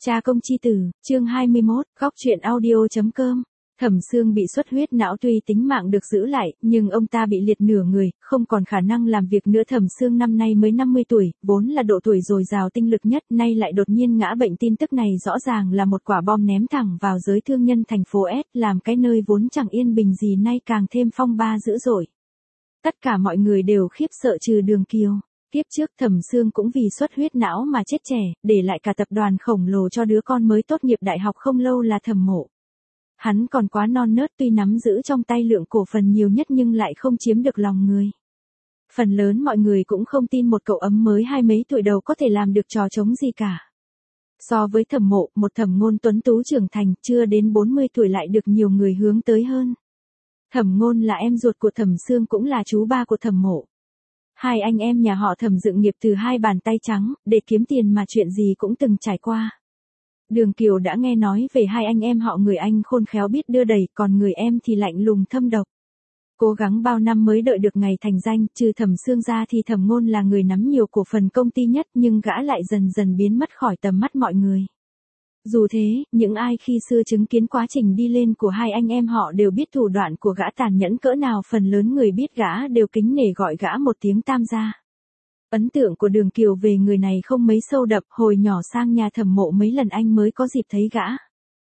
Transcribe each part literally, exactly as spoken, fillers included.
Cha công chi tử, chương hai mươi mốt, góc truyện audio.com. Thẩm Sương bị xuất huyết não, tuy tính mạng được giữ lại, nhưng ông ta bị liệt nửa người, không còn khả năng làm việc nữa. Thẩm Sương năm nay mới năm mươi tuổi, vốn là độ tuổi dồi dào tinh lực nhất, nay lại đột nhiên ngã bệnh. Tin tức này rõ ràng là một quả bom ném thẳng vào giới thương nhân thành phố S, làm cái nơi vốn chẳng yên bình gì nay càng thêm phong ba dữ dội. Tất cả mọi người đều khiếp sợ trừ Đường Kiều. Tiếp trước Thẩm Sương cũng vì xuất huyết não mà chết trẻ, để lại cả tập đoàn khổng lồ cho đứa con mới tốt nghiệp đại học không lâu là Thẩm Mộ. Hắn còn quá non nớt, tuy nắm giữ trong tay lượng cổ phần nhiều nhất nhưng lại không chiếm được lòng người. Phần lớn mọi người cũng không tin một cậu ấm mới hai mấy tuổi đầu có thể làm được trò trống gì cả. So với Thẩm Mộ, một Thẩm Ngôn tuấn tú trưởng thành, chưa đến bốn mươi tuổi lại được nhiều người hướng tới hơn. Thẩm Ngôn là em ruột của Thẩm Sương, cũng là chú ba của Thẩm Mộ. Hai anh em nhà họ Thẩm dựng nghiệp từ hai bàn tay trắng, để kiếm tiền mà chuyện gì cũng từng trải qua. Đường Kiều đã nghe nói về hai anh em họ, người anh khôn khéo biết đưa đẩy, còn người em thì lạnh lùng thâm độc. Cố gắng bao năm mới đợi được ngày thành danh, trừ Thẩm Sương ra thì Thẩm Ngôn là người nắm nhiều cổ phần công ty nhất, nhưng gã lại dần dần biến mất khỏi tầm mắt mọi người. Dù thế, những ai khi xưa chứng kiến quá trình đi lên của hai anh em họ đều biết thủ đoạn của gã tàn nhẫn cỡ nào. Phần lớn người biết gã đều kính nể gọi gã một tiếng Tam gia. Ấn tượng của Đường Kiều về người này không mấy sâu đậm, hồi nhỏ sang nhà Thẩm Mộ mấy lần anh mới có dịp thấy gã.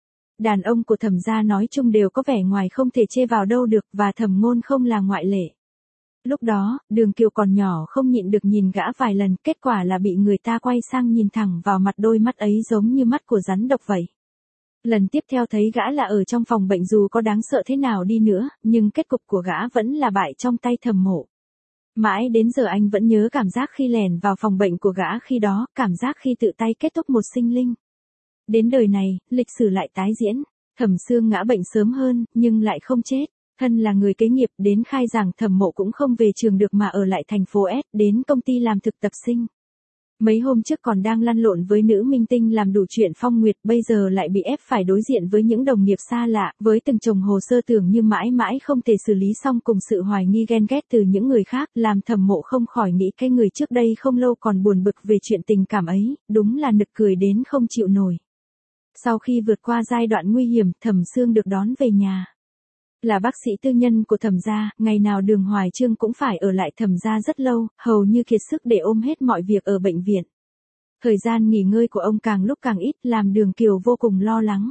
Đàn ông của Thẩm gia nói chung đều có vẻ ngoài không thể chê vào đâu được, và Thẩm Ngôn không là ngoại lệ. Lúc đó, Đường Kiều còn nhỏ không nhịn được nhìn gã vài lần, kết quả là bị người ta quay sang nhìn thẳng vào mặt, đôi mắt ấy giống như mắt của rắn độc vậy. Lần tiếp theo thấy gã là ở trong phòng bệnh, dù có đáng sợ thế nào đi nữa, nhưng kết cục của gã vẫn là bại trong tay Thẩm Mộ. Mãi đến giờ anh vẫn nhớ cảm giác khi lẻn vào phòng bệnh của gã khi đó, cảm giác khi tự tay kết thúc một sinh linh. Đến đời này, lịch sử lại tái diễn. Thẩm Sương ngã bệnh sớm hơn, nhưng lại không chết. Thân là người kế nghiệp, đến khai giảng Thẩm Mộ cũng không về trường được mà ở lại thành phố S, đến công ty làm thực tập sinh. Mấy hôm trước còn đang lăn lộn với nữ minh tinh làm đủ chuyện phong nguyệt, bây giờ lại bị ép phải đối diện với những đồng nghiệp xa lạ, với từng chồng hồ sơ tưởng như mãi mãi không thể xử lý xong, cùng sự hoài nghi ghen ghét từ những người khác, làm Thẩm Mộ không khỏi nghĩ cái người trước đây không lâu còn buồn bực về chuyện tình cảm ấy, đúng là nực cười đến không chịu nổi. Sau khi vượt qua giai đoạn nguy hiểm, Thẩm Sương được đón về nhà. Là bác sĩ tư nhân của Thẩm gia, ngày nào Đường Hoài Chương cũng phải ở lại Thẩm gia rất lâu, hầu như kiệt sức để ôm hết mọi việc ở bệnh viện. Thời gian nghỉ ngơi của ông càng lúc càng ít, làm Đường Kiều vô cùng lo lắng.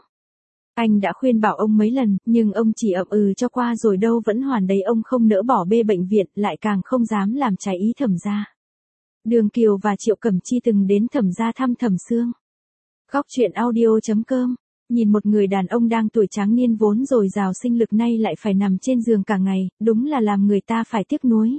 Anh đã khuyên bảo ông mấy lần, nhưng ông chỉ ậm ừ cho qua rồi đâu vẫn hoàn đấy. Ông không nỡ bỏ bê bệnh viện, lại càng không dám làm trái ý Thẩm gia. Đường Kiều và Triệu Cẩm Chi từng đến Thẩm gia thăm Thẩm Sương. Góc truyện audio.com. Nhìn một người đàn ông đang tuổi tráng niên vốn dồi dào sinh lực nay lại phải nằm trên giường cả ngày, đúng là làm người ta phải tiếc nuối.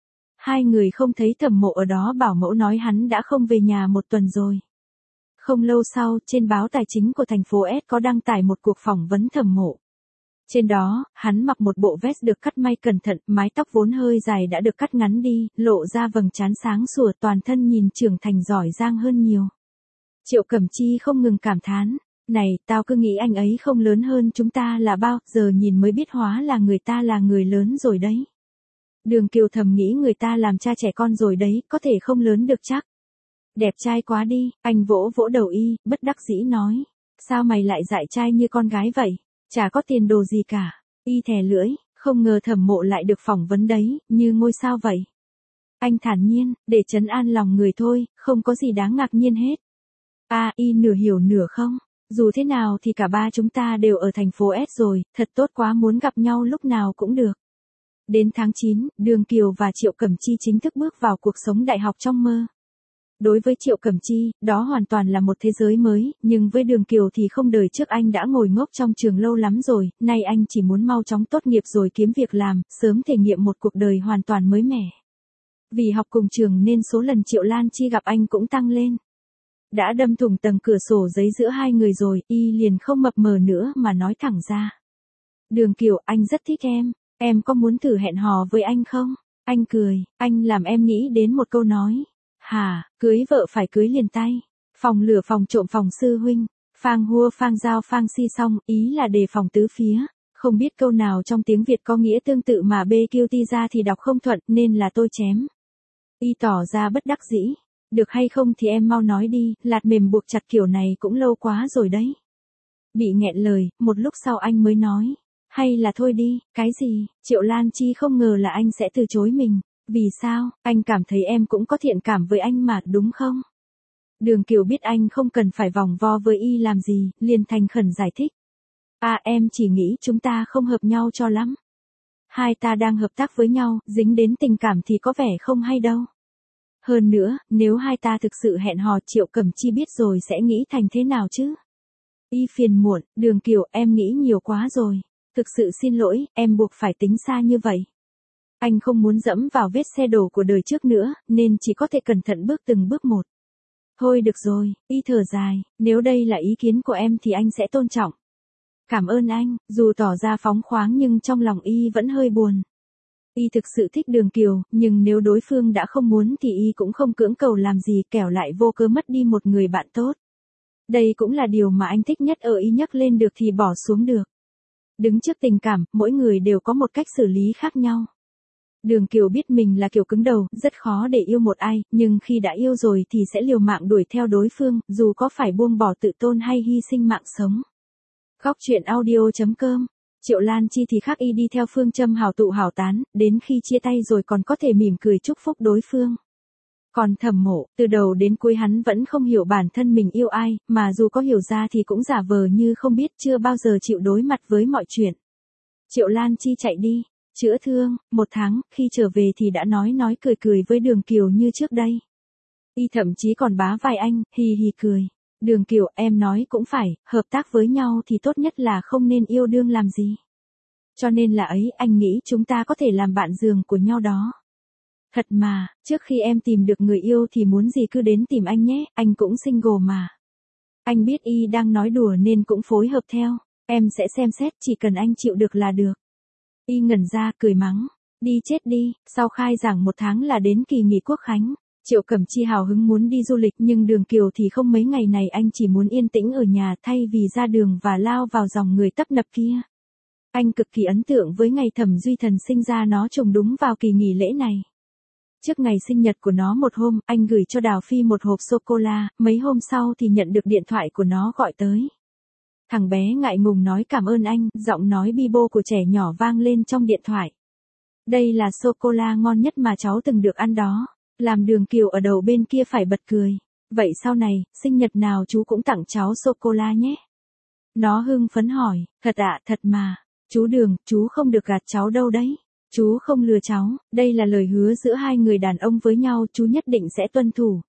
Hai người không thấy Thẩm Mộ ở đó, bảo mẫu nói hắn đã không về nhà một tuần rồi. Không lâu sau, trên báo tài chính của thành phố S có đăng tải một cuộc phỏng vấn Thẩm Mộ. Trên đó, hắn mặc một bộ vest được cắt may cẩn thận, mái tóc vốn hơi dài đã được cắt ngắn đi, lộ ra vầng trán sáng sủa, toàn thân nhìn trưởng thành giỏi giang hơn nhiều. Triệu Cẩm Chi không ngừng cảm thán. Này, tao cứ nghĩ anh ấy không lớn hơn chúng ta là bao, giờ nhìn mới biết hóa là người ta là người lớn rồi đấy. Đường Kiều thầm nghĩ người ta làm cha trẻ con rồi đấy, có thể không lớn được chắc. Đẹp trai quá đi, anh vỗ vỗ đầu y, bất đắc dĩ nói. Sao mày lại dại trai như con gái vậy? Chả có tiền đồ gì cả. Y thè lưỡi, không ngờ Thẩm Mộ lại được phỏng vấn đấy, như ngôi sao vậy. Anh thản nhiên, để trấn an lòng người thôi, không có gì đáng ngạc nhiên hết. À, y nửa hiểu nửa không. Dù thế nào thì cả ba chúng ta đều ở thành phố S rồi, thật tốt quá, muốn gặp nhau lúc nào cũng được. Đến tháng chín, Đường Kiều và Triệu Cẩm Chi chính thức bước vào cuộc sống đại học trong mơ. Đối với Triệu Cẩm Chi, đó hoàn toàn là một thế giới mới, nhưng với Đường Kiều thì không, đời trước anh đã ngồi ngốc trong trường lâu lắm rồi, nay anh chỉ muốn mau chóng tốt nghiệp rồi kiếm việc làm, sớm thể nghiệm một cuộc đời hoàn toàn mới mẻ. Vì học cùng trường nên số lần Triệu Lan Chi gặp anh cũng tăng lên. Đã đâm thủng tầng cửa sổ giấy giữa hai người rồi, y liền không mập mờ nữa mà nói thẳng ra. Đường Kiều, anh rất thích em, em có muốn thử hẹn hò với anh không? Anh cười, anh làm em nghĩ đến một câu nói. Hà, cưới vợ phải cưới liền tay. Phòng lửa phòng trộm phòng sư huynh. Phang hua phang giao phang si xong, ý là đề phòng tứ phía. Không biết câu nào trong tiếng Việt có nghĩa tương tự mà bê quy tê ra thì đọc không thuận nên là tôi chém. Y tỏ ra bất đắc dĩ. Được hay không thì em mau nói đi, lạt mềm buộc chặt kiểu này cũng lâu quá rồi đấy. Bị nghẹn lời, một lúc sau anh mới nói. Hay là thôi đi, cái gì, Triệu Lan Chi không ngờ là anh sẽ từ chối mình. Vì sao, anh cảm thấy em cũng có thiện cảm với anh mà, đúng không? Đường Kiều biết anh không cần phải vòng vo với y làm gì, liền thành khẩn giải thích. À em chỉ nghĩ chúng ta không hợp nhau cho lắm. Hai ta đang hợp tác với nhau, dính đến tình cảm thì có vẻ không hay đâu. Hơn nữa, nếu hai ta thực sự hẹn hò Triệu Cẩm Chi biết rồi sẽ nghĩ thành thế nào chứ? Y phiền muộn, Đường Kiều em nghĩ nhiều quá rồi. Thực sự xin lỗi, em buộc phải tính xa như vậy. Anh không muốn dẫm vào vết xe đổ của đời trước nữa, nên chỉ có thể cẩn thận bước từng bước một. Thôi được rồi, Y thở dài, nếu đây là ý kiến của em thì anh sẽ tôn trọng. Cảm ơn anh, dù tỏ ra phóng khoáng nhưng trong lòng Y vẫn hơi buồn. Y thực sự thích Đường Kiều, nhưng nếu đối phương đã không muốn thì Y cũng không cưỡng cầu làm gì, kẻo lại vô cớ mất đi một người bạn tốt. Đây cũng là điều mà anh thích nhất ở Y, nhắc lên được thì bỏ xuống được. Đứng trước tình cảm, mỗi người đều có một cách xử lý khác nhau. Đường Kiều biết mình là kiểu cứng đầu, rất khó để yêu một ai, nhưng khi đã yêu rồi thì sẽ liều mạng đuổi theo đối phương, dù có phải buông bỏ tự tôn hay hy sinh mạng sống. Góc truyện audio chấm com. Triệu Lan Chi thì khác Y đi theo phương châm hảo tụ hảo tán, đến khi chia tay rồi còn có thể mỉm cười chúc phúc đối phương. Còn Thẩm Mộ, từ đầu đến cuối hắn vẫn không hiểu bản thân mình yêu ai, mà dù có hiểu ra thì cũng giả vờ như không biết, chưa bao giờ chịu đối mặt với mọi chuyện. Triệu Lan Chi chạy đi, chữa thương, một tháng, khi trở về thì đã nói nói cười cười với Đường Kiều như trước đây. Y thậm chí còn bá vai anh, hì hì cười. Đường Kiều, em nói cũng phải, hợp tác với nhau thì tốt nhất là không nên yêu đương làm gì. Cho nên là ấy, anh nghĩ chúng ta có thể làm bạn giường của nhau đó. Thật mà, trước khi em tìm được người yêu thì muốn gì cứ đến tìm anh nhé, anh cũng single mà. Anh biết Y đang nói đùa nên cũng phối hợp theo, em sẽ xem xét, chỉ cần anh chịu được là được. Y ngẩn ra, cười mắng, đi chết đi, sau khai giảng một tháng là đến kỳ nghỉ Quốc khánh. Triệu Cẩm Chi hào hứng muốn đi du lịch nhưng Đường Kiều thì không, mấy ngày này anh chỉ muốn yên tĩnh ở nhà thay vì ra đường và lao vào dòng người tấp nập kia. Anh cực kỳ ấn tượng với ngày Thẩm Duy Thần sinh ra, nó trùng đúng vào kỳ nghỉ lễ này. Trước ngày sinh nhật của nó một hôm, anh gửi cho Đào Phi một hộp sô-cô-la, mấy hôm sau thì nhận được điện thoại của nó gọi tới. Thằng bé ngại ngùng nói cảm ơn anh, giọng nói bi bô của trẻ nhỏ vang lên trong điện thoại. Đây là sô-cô-la ngon nhất mà cháu từng được ăn đó. Làm Đường Kiều ở đầu bên kia phải bật cười. Vậy sau này, sinh nhật nào chú cũng tặng cháu sô-cô-la nhé. Nó hưng phấn hỏi, thật ạ, thật mà. Chú Đường, chú không được gạt cháu đâu đấy. Chú không lừa cháu, đây là lời hứa giữa hai người đàn ông với nhau, chú nhất định sẽ tuân thủ.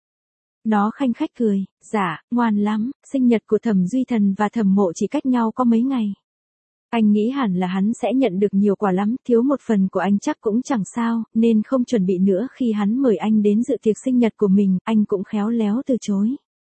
Nó khanh khách cười, dạ, ngoan lắm, sinh nhật của Thẩm Duy Thần và Thẩm Mộ chỉ cách nhau có mấy ngày. Anh nghĩ hẳn là hắn sẽ nhận được nhiều quà lắm, thiếu một phần của anh chắc cũng chẳng sao, nên không chuẩn bị nữa. Khi hắn mời anh đến dự tiệc sinh nhật của mình, anh cũng khéo léo từ chối.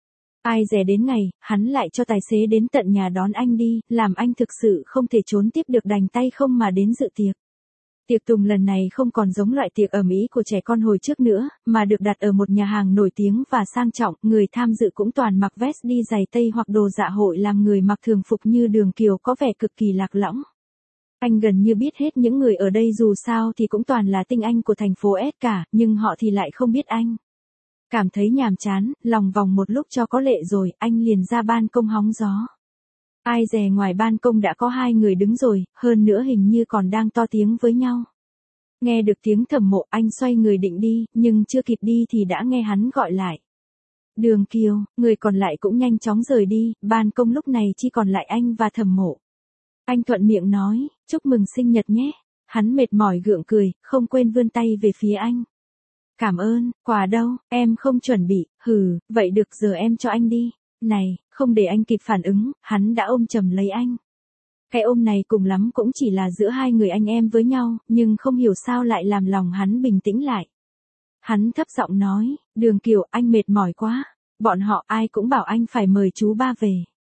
Ai dè đến ngày, hắn lại cho tài xế đến tận nhà đón anh đi, làm anh thực sự không thể trốn tiếp được, đành tay không mà đến dự tiệc. Tiệc tùng lần này không còn giống loại tiệc ầm ĩ của trẻ con hồi trước nữa, mà được đặt ở một nhà hàng nổi tiếng và sang trọng, người tham dự cũng toàn mặc vest đi giày tây hoặc đồ dạ hội, làm người mặc thường phục như Đường Kiều có vẻ cực kỳ lạc lõng. Anh gần như biết hết những người ở đây, dù sao thì cũng toàn là tinh anh của thành phố S cả, nhưng họ thì lại không biết anh. Cảm thấy nhàm chán, lòng vòng một lúc cho có lệ rồi, anh liền ra ban công hóng gió. Ai dè ngoài ban công đã có hai người đứng rồi, hơn nữa hình như còn đang to tiếng với nhau. Nghe được tiếng Thẩm Mộ, anh xoay người định đi, nhưng chưa kịp đi thì đã nghe hắn gọi lại. Đường Kiều, người còn lại cũng nhanh chóng rời đi, ban công lúc này chỉ còn lại anh và Thẩm Mộ. Anh thuận miệng nói, chúc mừng sinh nhật nhé. Hắn mệt mỏi gượng cười, không quên vươn tay về phía anh. Cảm ơn, quà đâu, em không chuẩn bị, hừ, vậy được, giờ em cho anh đi. Này, không để anh kịp phản ứng, hắn đã ôm chầm lấy anh. Cái ôm này cùng lắm cũng chỉ là giữa hai người anh em với nhau, nhưng không hiểu sao lại làm lòng hắn bình tĩnh lại. Hắn thấp giọng nói, Đường Kiều, anh mệt mỏi quá, bọn họ ai cũng bảo anh phải mời chú ba về.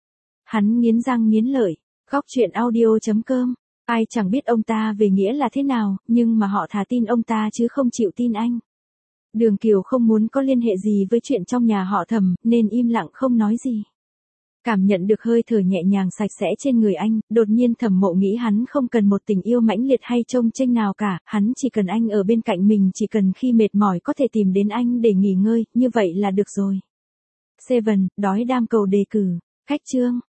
Hắn nghiến răng nghiến lợi, góc truyện audio chấm com, ai chẳng biết ông ta về nghĩa là thế nào, nhưng mà họ thà tin ông ta chứ không chịu tin anh. Đường Kiều không muốn có liên hệ gì với chuyện trong nhà họ Thẩm, nên im lặng không nói gì. Cảm nhận được hơi thở nhẹ nhàng sạch sẽ trên người anh, đột nhiên Thẩm Mộ nghĩ hắn không cần một tình yêu mãnh liệt hay trông chênh nào cả, hắn chỉ cần anh ở bên cạnh mình, chỉ cần khi mệt mỏi có thể tìm đến anh để nghỉ ngơi, như vậy là được rồi. Seven, đói đam cầu đề cử. Khách chương.